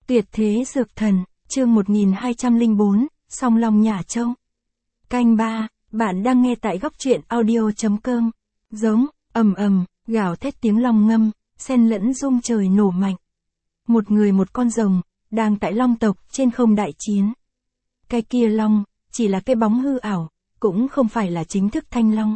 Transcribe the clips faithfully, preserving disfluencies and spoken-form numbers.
Tuyệt thế dược thần, chương một nghìn hai trăm lẻ bốn, Song Long Nhả Châu. Canh ba, bạn đang nghe tại góc truyện audio.com. Giống, ầm ầm, gào thét tiếng long ngâm, xen lẫn rung trời nổ mạnh. Một người một con rồng, đang tại long tộc trên không đại chiến. Cái kia long, chỉ là cái bóng hư ảo, cũng không phải là chính thức thanh long.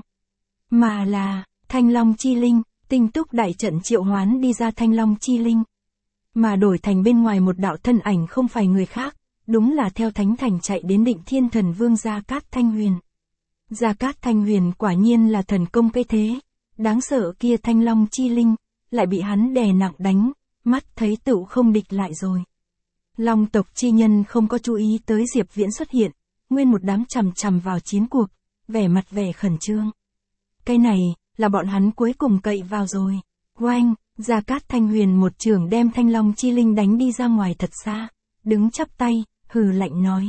Mà là, thanh long chi linh, tinh túc đại trận triệu hoán đi ra thanh long chi linh. Mà đổi thành bên ngoài một đạo thân ảnh không phải người khác, đúng là theo thánh thành chạy đến Định Thiên Thần Vương Gia Cát Thanh Huyền. Gia Cát Thanh Huyền quả nhiên là thần công cái thế, đáng sợ kia thanh long chi linh, lại bị hắn đè nặng đánh, mắt thấy tựu không địch lại rồi. Long tộc chi nhân không có chú ý tới Diệp Viễn xuất hiện, nguyên một đám chằm chằm vào chiến cuộc, vẻ mặt vẻ khẩn trương. Cái này, là bọn hắn cuối cùng cậy vào rồi. Oanh, Gia Cát Thanh Huyền một trường đem thanh long chi linh đánh đi ra ngoài thật xa, đứng chắp tay, hừ lạnh nói.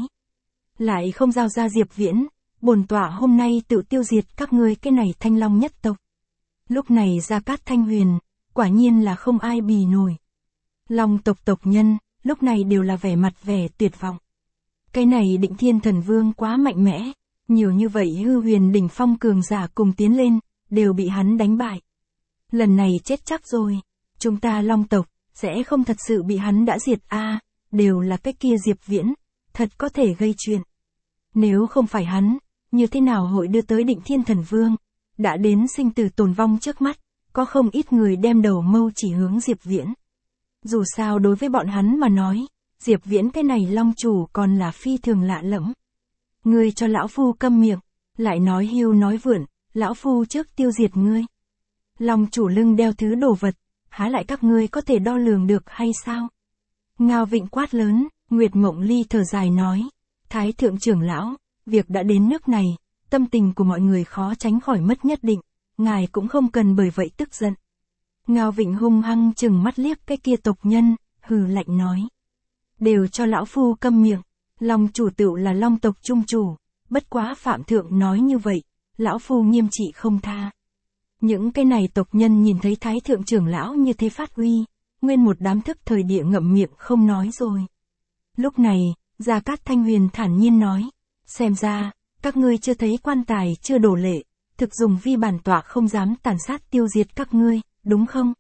Lại không giao ra Diệp Viễn, bổn tọa hôm nay tự tiêu diệt các ngươi cái này thanh long nhất tộc. Lúc này Gia Cát Thanh Huyền, quả nhiên là không ai bì nổi. Long tộc tộc nhân, lúc này đều là vẻ mặt vẻ tuyệt vọng. Cái này Định Thiên Thần Vương quá mạnh mẽ, nhiều như vậy hư huyền đỉnh phong cường giả cùng tiến lên, đều bị hắn đánh bại. Lần này chết chắc rồi, chúng ta long tộc, sẽ không thật sự bị hắn đã diệt a à, đều là cái kia Diệp Viễn, thật có thể gây chuyện. Nếu không phải hắn, như thế nào hội đưa tới Định Thiên Thần Vương, đã đến sinh tử tồn vong trước mắt, có không ít người đem đầu mâu chỉ hướng Diệp Viễn. Dù sao đối với bọn hắn mà nói, Diệp Viễn cái này long chủ còn là phi thường lạ lẫm. Ngươi cho lão phu câm miệng, lại nói hưu nói vượn, lão phu trước tiêu diệt ngươi. Long chủ lưng đeo thứ đồ vật, há lại các ngươi có thể đo lường được hay sao? Ngao Vịnh quát lớn, Nguyệt Mộng Ly thở dài nói, Thái thượng trưởng lão, việc đã đến nước này, tâm tình của mọi người khó tránh khỏi mất nhất định, ngài cũng không cần bởi vậy tức giận. Ngao Vịnh hung hăng chừng mắt liếc cái kia tộc nhân, hừ lạnh nói. Đều cho lão phu câm miệng, Long chủ tựu là long tộc trung chủ, bất quá phạm thượng nói như vậy, lão phu nghiêm trị không tha. Những cái này tộc nhân nhìn thấy Thái thượng trưởng lão như thế phát uy, nguyên một đám thức thời địa ngậm miệng không nói rồi. Lúc này, Gia Cát Thanh Huyền thản nhiên nói, xem ra, các ngươi chưa thấy quan tài chưa đổ lệ, thực dùng vi bản tọa không dám tàn sát tiêu diệt các ngươi, đúng không?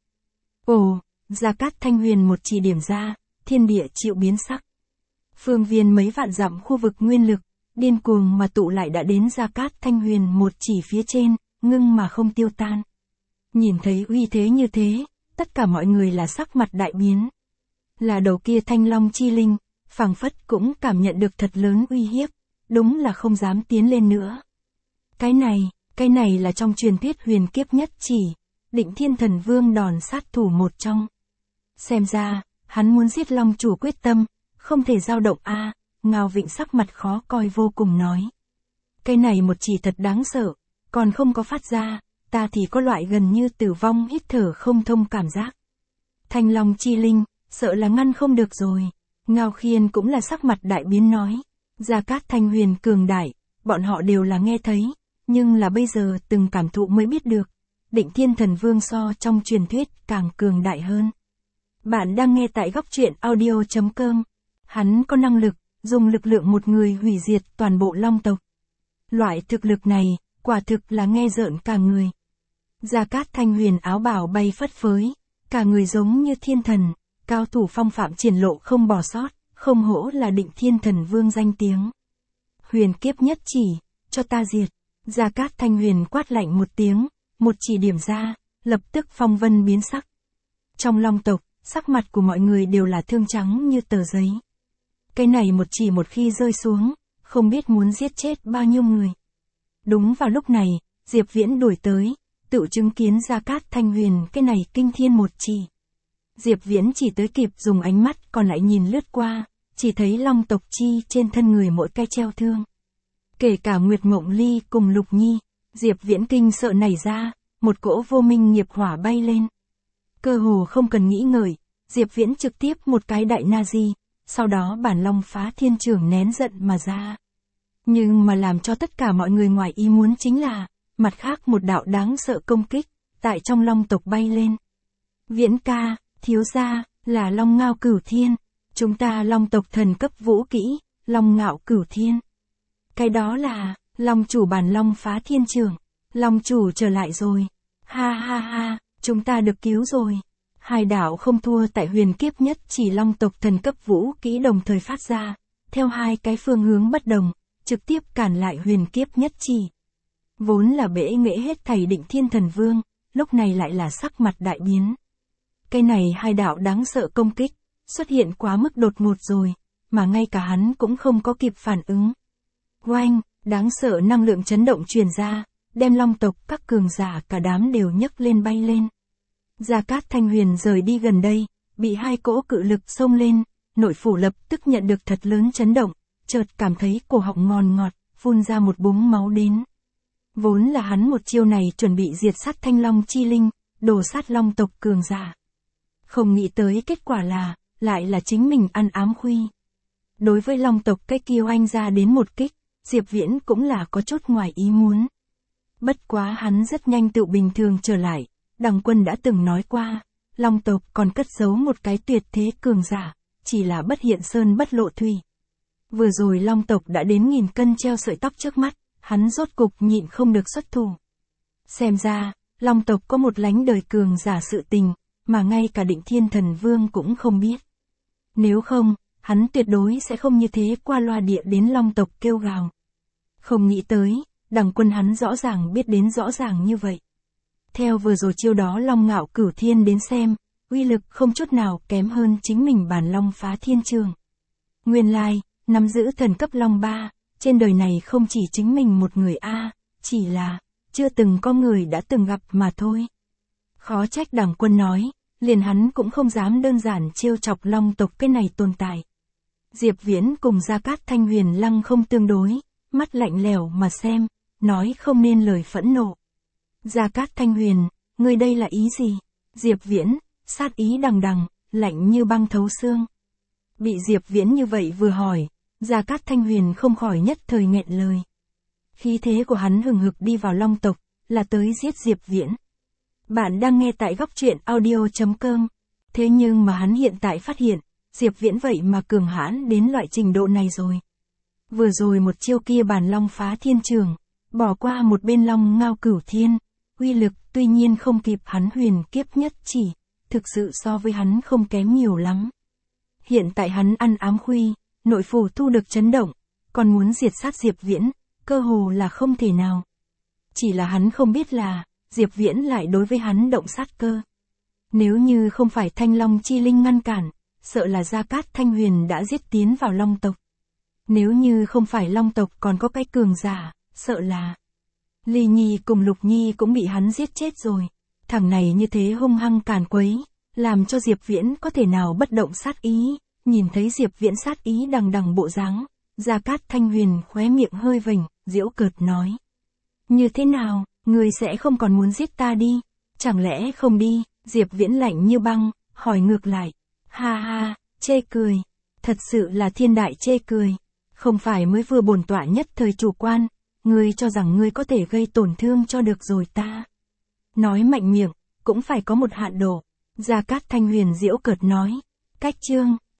Ồ, Gia Cát Thanh Huyền một chỉ điểm ra, thiên địa chịu biến sắc. Phương viên mấy vạn dặm khu vực nguyên lực, điên cuồng mà tụ lại đã đến Gia Cát Thanh Huyền một chỉ phía trên, ngưng mà không tiêu tan. Nhìn thấy uy thế như thế, tất cả mọi người là sắc mặt đại biến. Là đầu kia thanh long chi linh, phảng phất cũng cảm nhận được thật lớn uy hiếp, đúng là không dám tiến lên nữa. Cái này, cái này là trong truyền thuyết huyền kiếp nhất chỉ, Định Thiên Thần Vương đòn sát thủ một trong. Xem ra, hắn muốn giết long chủ quyết tâm, không thể dao động a à, Ngao Vịnh sắc mặt khó coi vô cùng nói. Cái này một chỉ thật đáng sợ, còn không có phát ra, ta thì có loại gần như tử vong hít thở không thông cảm giác. Thanh long chi linh, sợ là ngăn không được rồi. Ngao Khiên cũng là sắc mặt đại biến nói. Gia Cát Thanh Huyền cường đại, bọn họ đều là nghe thấy, nhưng là bây giờ từng cảm thụ mới biết được. Định Thiên Thần Vương so trong truyền thuyết càng cường đại hơn. Bạn đang nghe tại góc truyện audio.com. Hắn có năng lực, dùng lực lượng một người hủy diệt toàn bộ long tộc. Loại thực lực này, quả thực là nghe rợn cả người. Gia Cát Thanh Huyền áo bào bay phất phới, cả người giống như thiên thần, cao thủ phong phạm triển lộ không bỏ sót, không hổ là Định Thiên Thần Vương danh tiếng. Huyền kiếp nhất chỉ, cho ta diệt. Gia Cát Thanh Huyền quát lạnh một tiếng, một chỉ điểm ra, lập tức phong vân biến sắc. Trong long tộc, sắc mặt của mọi người đều là thương trắng như tờ giấy. Cái này một chỉ một khi rơi xuống, không biết muốn giết chết bao nhiêu người. Đúng vào lúc này, Diệp Viễn đuổi tới, tự chứng kiến Gia Cát Thanh Huyền cái này kinh thiên một chỉ. Diệp Viễn chỉ tới kịp dùng ánh mắt còn lại nhìn lướt qua, chỉ thấy long tộc chi trên thân người mỗi cái treo thương. Kể cả Nguyệt Mộng Ly cùng Lục Nhi, Diệp Viễn kinh sợ nảy ra, một cỗ vô minh nghiệp hỏa bay lên. Cơ hồ không cần nghĩ ngợi, Diệp Viễn trực tiếp một cái đại na di, sau đó bản long phá thiên trưởng nén giận mà ra. Nhưng mà làm cho tất cả mọi người ngoài ý muốn chính là, mặt khác một đạo đáng sợ công kích, tại trong long tộc bay lên. Viễn ca, thiếu gia, là long ngao cửu thiên. Chúng ta Long tộc thần cấp vũ kỹ, Long ngạo cửu thiên. Cái đó là, Long chủ bản Long phá thiên trường. Long chủ trở lại rồi. Ha ha ha, chúng ta được cứu rồi. Hai đạo không thua tại huyền kiếp nhất chỉ Long tộc thần cấp vũ kỹ đồng thời phát ra, theo hai cái phương hướng bất đồng, trực tiếp cản lại huyền kiếp nhất chỉ. Vốn là bể nghệ hết thảy Định Thiên Thần Vương, lúc này lại là sắc mặt đại biến. Cái này hai đạo đáng sợ công kích, xuất hiện quá mức đột ngột rồi, mà ngay cả hắn cũng không có kịp phản ứng. Oanh, đáng sợ năng lượng chấn động truyền ra, đem Long tộc các cường giả cả đám đều nhấc lên bay lên. Gia Cát Thanh Huyền rời đi gần đây, bị hai cỗ cự lực xông lên, nội phủ lập tức nhận được thật lớn chấn động, chợt cảm thấy cổ họng ngon ngọt, phun ra một búng máu đến. Vốn là hắn một chiêu này chuẩn bị diệt sát Thanh Long chi linh, đổ sát Long tộc cường giả. Không nghĩ tới kết quả là, lại là chính mình ăn ám khuy. Đối với Long tộc cái kia oanh ra đến một kích, Diệp Viễn cũng là có chút ngoài ý muốn. Bất quá hắn rất nhanh tự bình thường trở lại, Đằng Quân đã từng nói qua, Long tộc còn cất giấu một cái tuyệt thế cường giả, chỉ là bất hiện sơn bất lộ thủy. Vừa rồi Long tộc đã đến nghìn cân treo sợi tóc trước mắt, hắn rốt cục nhịn không được xuất thủ. Xem ra, Long tộc có một lánh đời cường giả sự tình, mà ngay cả Định Thiên Thần Vương cũng không biết. Nếu không, hắn tuyệt đối sẽ không như thế qua loa địa đến Long tộc kêu gào. Không nghĩ tới, Đằng Quân hắn rõ ràng biết đến rõ ràng như vậy. Theo vừa rồi chiêu đó Long ngạo cửu thiên đến xem, uy lực không chút nào kém hơn chính mình bản Long phá thiên trường. Nguyên lai, nắm giữ thần cấp Long ba, trên đời này không chỉ chính mình một người a, chỉ là, chưa từng có người đã từng gặp mà thôi. Khó trách Đằng Quân nói, liền hắn cũng không dám đơn giản trêu chọc Long tộc cái này tồn tại. Diệp Viễn cùng Gia Cát Thanh Huyền lăng không tương đối, mắt lạnh lẽo mà xem, nói không nên lời phẫn nộ. Gia Cát Thanh Huyền, ngươi đây là ý gì? Diệp Viễn, sát ý đằng đằng, lạnh như băng thấu xương. Bị Diệp Viễn như vậy vừa hỏi, Gia Cát Thanh Huyền không khỏi nhất thời nghẹn lời. Khí thế của hắn hừng hực đi vào Long tộc, là tới giết Diệp Viễn. Bạn đang nghe tại góc truyện audio chấm com. Thế nhưng mà hắn hiện tại phát hiện, Diệp Viễn vậy mà cường hãn đến loại trình độ này rồi. Vừa rồi một chiêu kia bản Long phá thiên trường, bỏ qua một bên Long ngao cửu thiên, uy lực tuy nhiên không kịp hắn huyền kiếp nhất chỉ, thực sự so với hắn không kém nhiều lắm. Hiện tại hắn ăn ám khuy, nội phủ thu được chấn động, còn muốn diệt sát Diệp Viễn, cơ hồ là không thể nào. Chỉ là hắn không biết là, Diệp Viễn lại đối với hắn động sát cơ. Nếu như không phải Thanh Long chi linh ngăn cản, sợ là Gia Cát Thanh Huyền đã giết tiến vào Long tộc. Nếu như không phải Long tộc còn có cái cường giả, sợ là Ly Nhi cùng Lục Nhi cũng bị hắn giết chết rồi. Thằng này như thế hung hăng càn quấy, làm cho Diệp Viễn có thể nào bất động sát ý. Nhìn thấy Diệp Viễn sát ý đằng đằng bộ dáng, Gia Cát Thanh Huyền khóe miệng hơi vểnh, giễu cợt nói. Như thế nào, người sẽ không còn muốn giết ta đi? Chẳng lẽ không đi? Diệp Viễn lạnh như băng, hỏi ngược lại. Ha ha, chê cười. Thật sự là thiên đại chê cười. Không phải mới vừa bổn tọa nhất thời chủ quan, ngươi cho rằng ngươi có thể gây tổn thương cho được rồi ta. Nói mạnh miệng, cũng phải có một hạn độ. Gia Cát Thanh Huyền giễu cợt nói. Cách chương.